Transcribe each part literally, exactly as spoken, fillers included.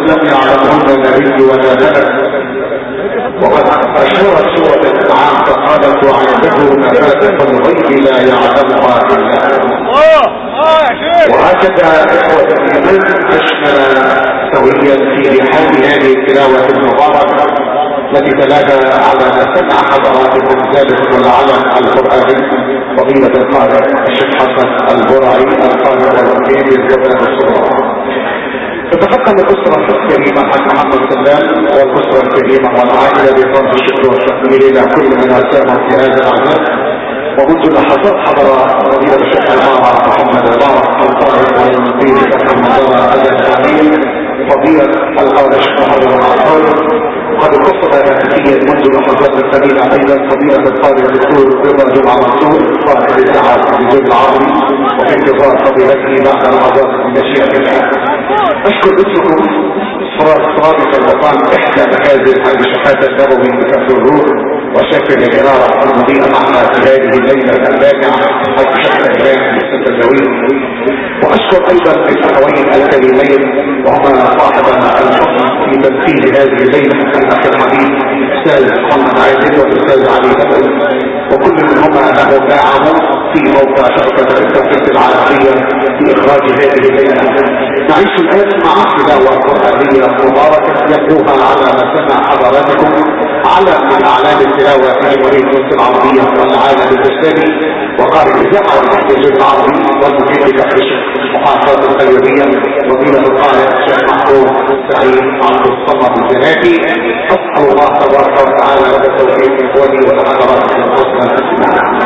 لم يعلمهن نبي ولا ملك. وقد أشارت سورة الأنعام فقالت وعنده مفاتح الغيب لا يعلمها إلا الله. وهكذا إخوة الإيمان عشنا سويا في رحاب هذه التلاوة المباركة التي تلاها على ما سمع حضراتكم ذلك والعلم القرآني فضيلة القارئ الشيخ حسن البرعي القارئ والمقيم للقرآن الصغرى. تتقدم الأسرة الكريمة حق محمد سلام والأسرة الكريمة والعائلة بفرض الشكر والتقدير إلى كل من أساهم في هذا العمل. ومنذ لحظات حضر فضيلة الشيخ العمارة محمد البارك القارئ والمقيم محمد الأمين فضيلة القارئ الشيخ محمد العطار. قد اتصل هاتفيا منذ لحظات قليلة ايضا فضيلة القارئ الدكتور رضا جمعة منصور قائد الاذاعة في الجزء العربي وفي انتظار فضيلته بعد لحظات من مشيئة الله. اشكر اسمكم صرابة الوطن احدى مكازل المشاحات النبوي بكفر الروح وشكل الجنارة المضيئة معنا في هذه الليلة الباكعة حيث شكل الإمام بالسنة الجويل. وأشكر أيضا الأخوين الكريمين وهما صاحبنا الفضل في تنفيذ هذه الليلة الأخ الحبيب الأستاذ محمد عادل والأستاذ علي بدر وكل منهما له باعه في موقع شبكة التوفيق العالمية في إخراج هذه الليلة. نعيش الآن مع تلاوة قرآنية مباركة يتلوها على ما سمع حضراتكم على من أعلام التلاوة في جمهورية مصر العربية والعالم الإسلامي وقارئ الإذاعة والتلفزيون العربي والمدير بتحريش محافظة القيومية وفضيلة القارئ الشيخ محمود سعيد عبد الصمد الزناتي. أسأل الله تبارك وتعالى لك التوفيق إخواني وتحضرات الحسنى الأسماء.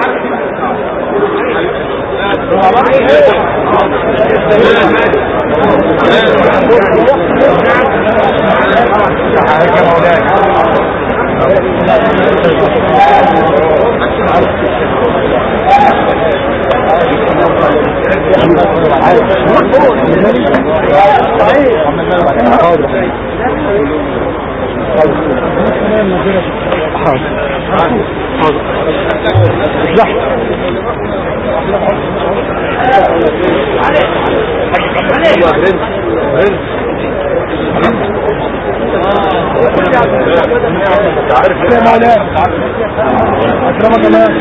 أكرمك الله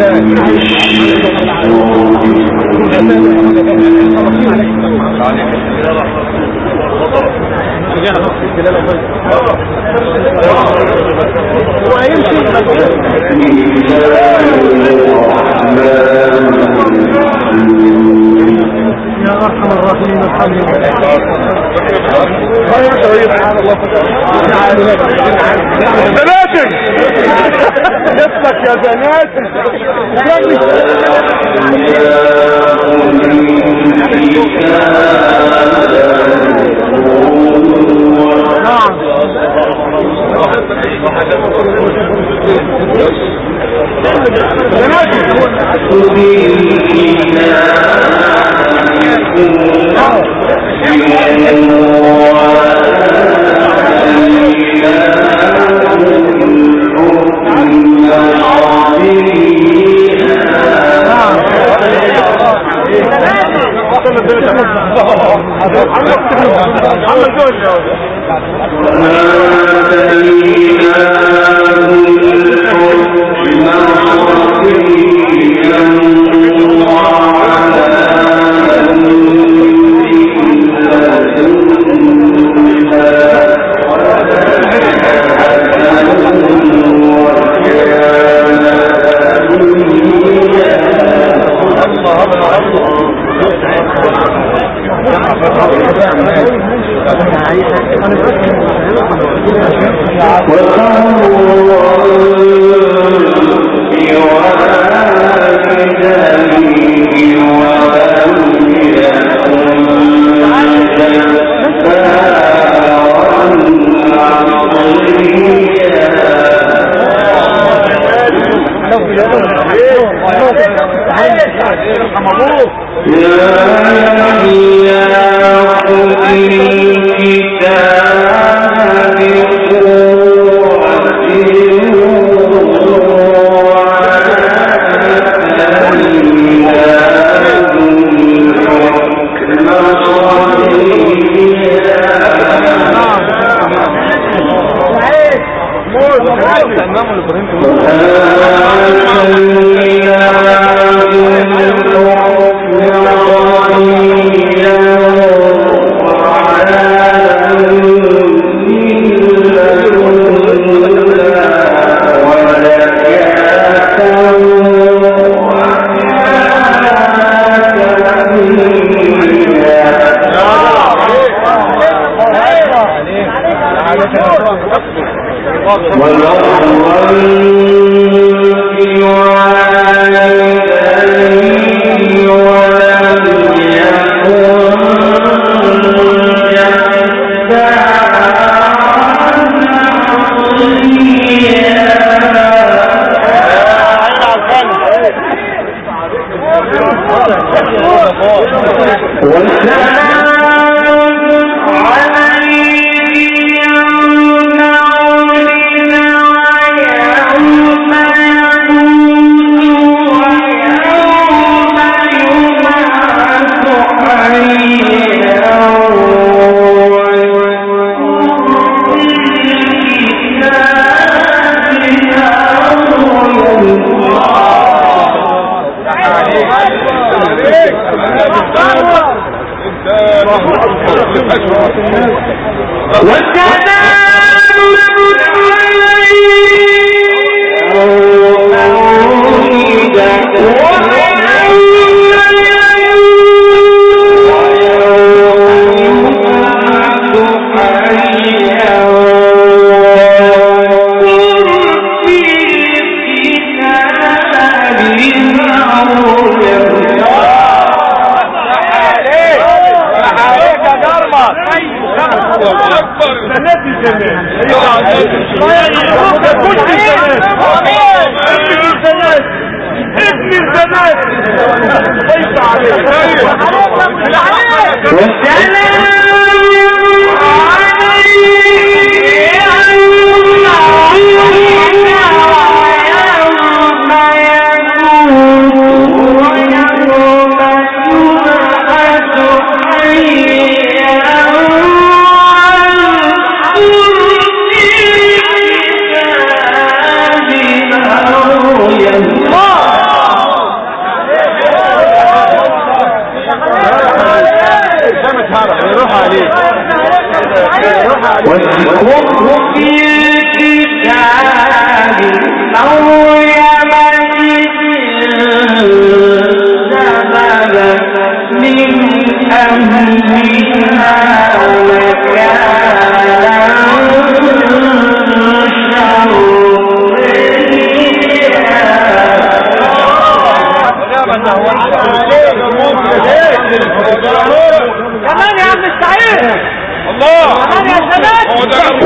يا أرحم الراحمين الحمد لله. زناتي جسمك يا زناتي Yeah. كمان يا عم السعيد الله كمان يا شباب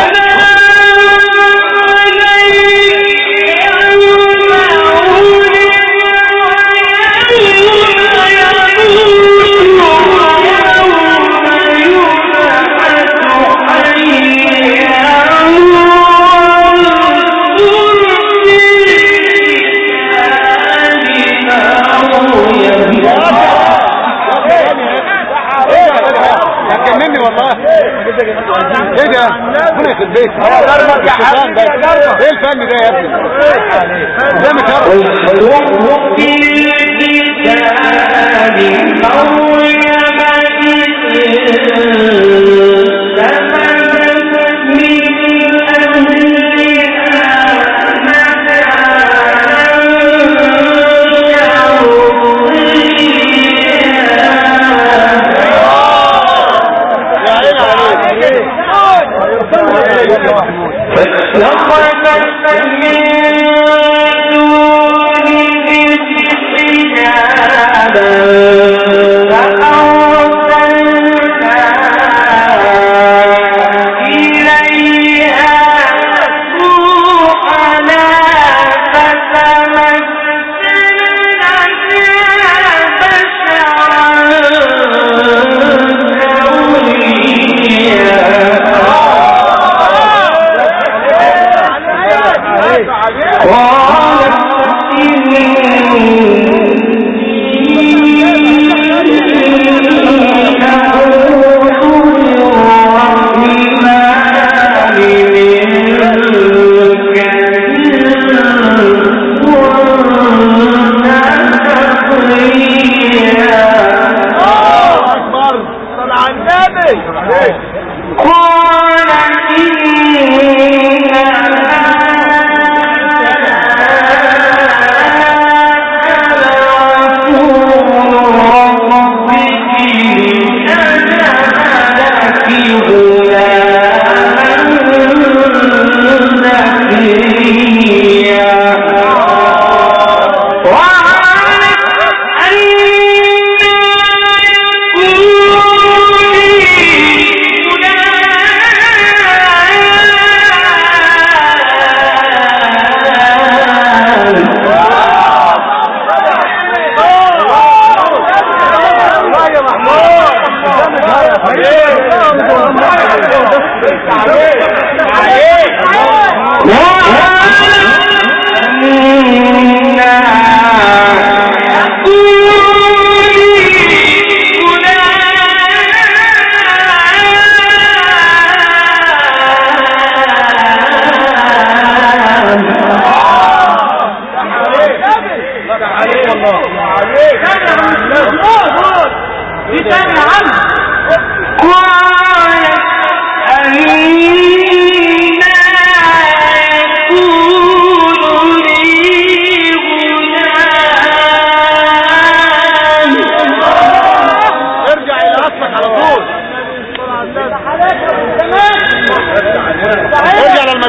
هتجنني والله. ايه ده؟ ربنا يخرب بيتك. ايه الفن ده يا ابني؟ ده مش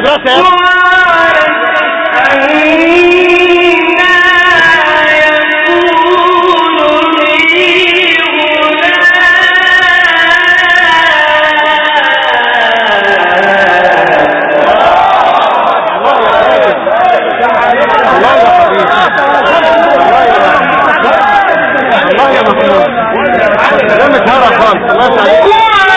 المدرسة الله يا محمود ده متهرى خالص الله يسعدك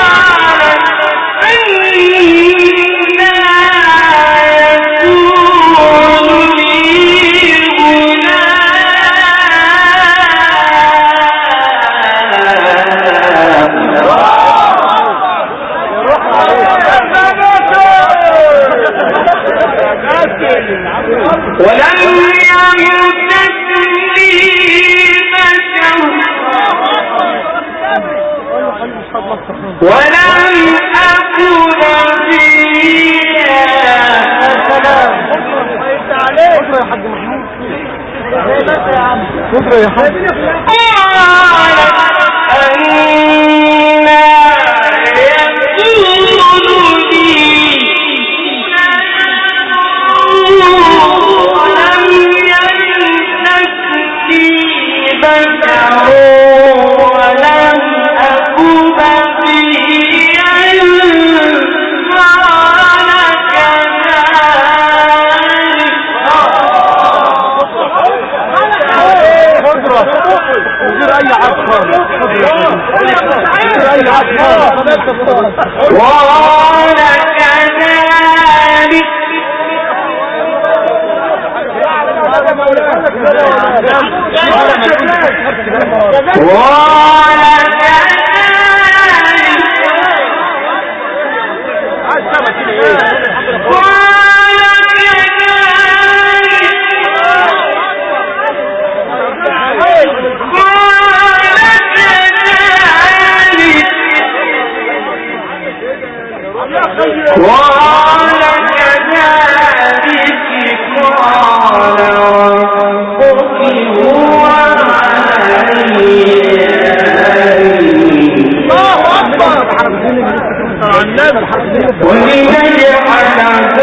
ولم يمسسني بشر ولم أكن فيها شكرا يا حاج محمود شكرا يا حاج غير اي عطفان غير اي عطفان وقال كذلك وقال كذلك قال ربك هو علي الله أكبر ولنجعله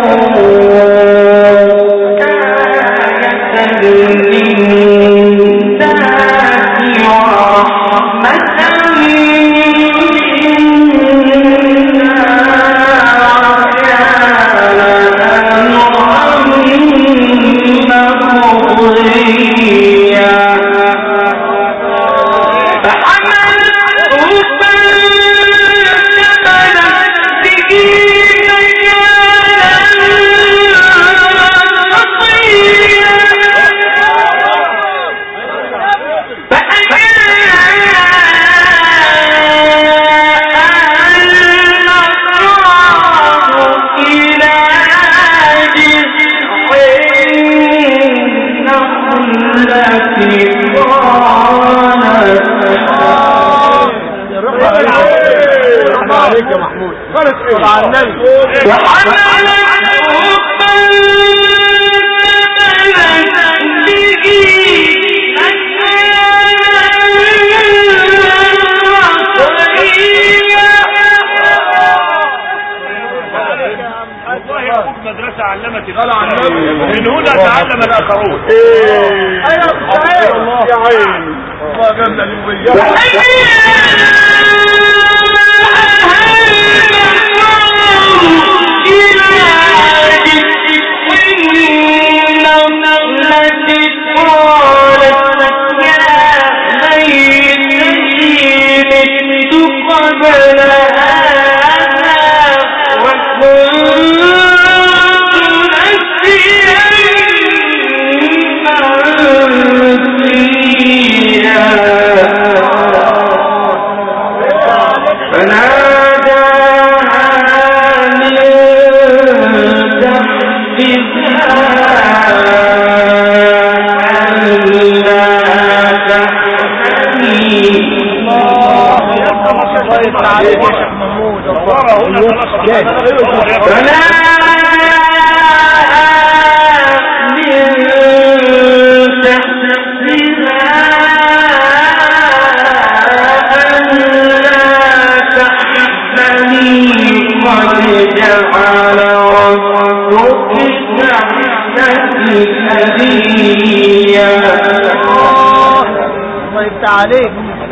آية للناس ورحمة عليك يا محمود خلص ايه على النبي مدرسة علمت من هنا تعلم الآخرون. ايوه صحيح يا عين الله جمنا اليومية جعل ربك عليك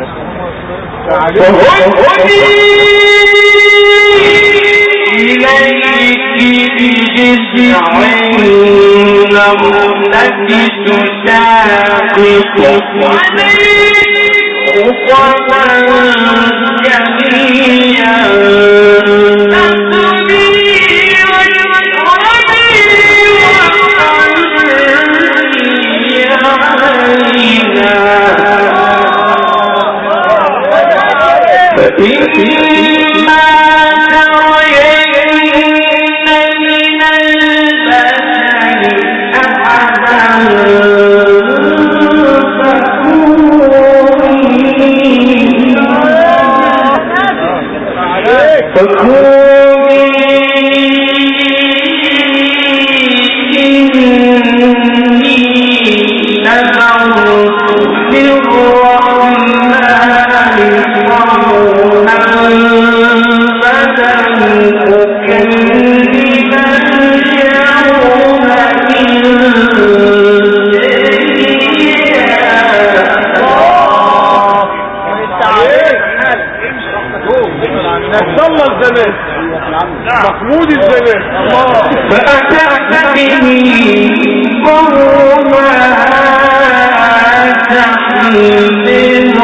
إليك بجذع النخلة تساقط عليك رطبا جنيا فإما ترين من البشر أحدا فكوني إني نذرت للرحمن صوما فلن أكلم اليوم صلى الزمان محمود الزمان فأتت به قوما تحمله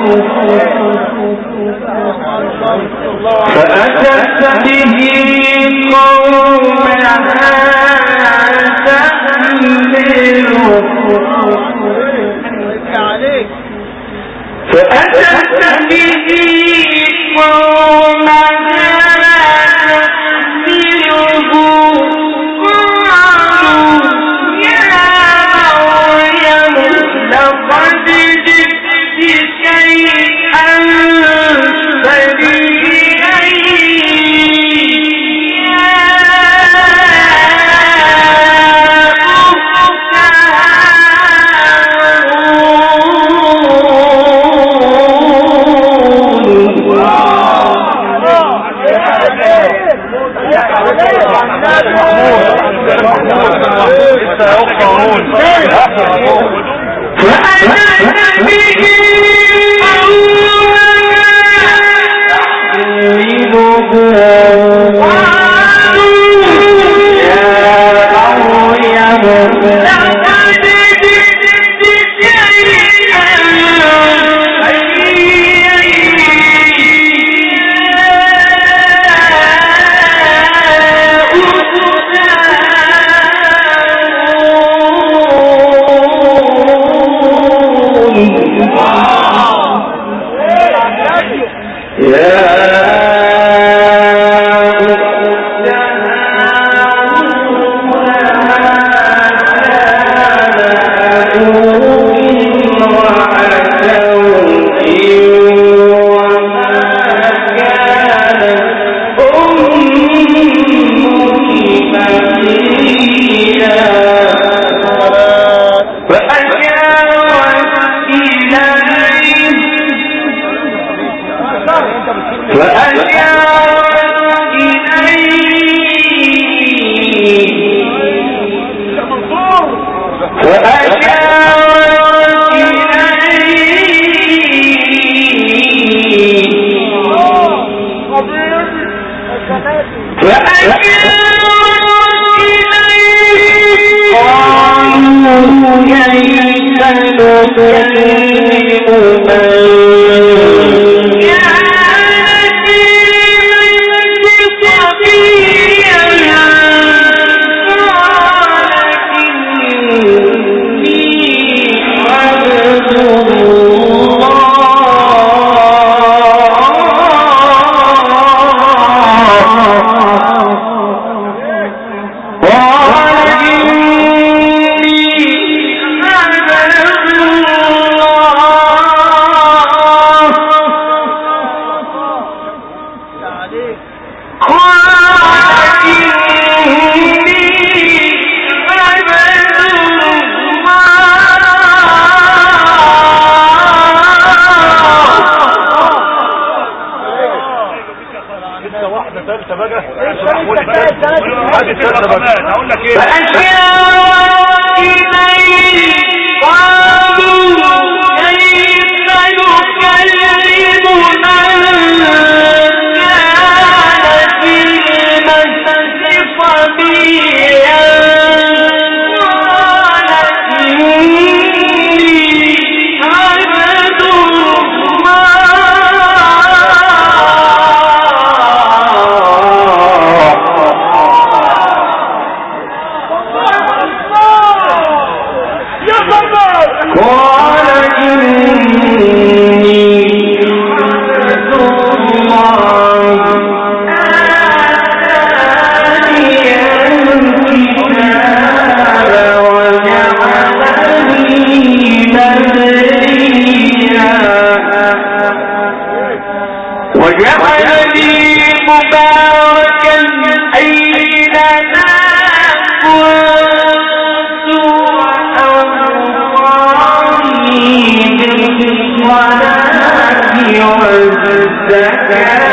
فأتت به قوما تحمله فأتت به قوما تحمله قالوا يا مريم لقد جئت شيئا فريا هقول لك ايه فأشار إليه قالوا كيف وجعلني مباركا أينما كنت وأوصاني بالصلاة والزكاة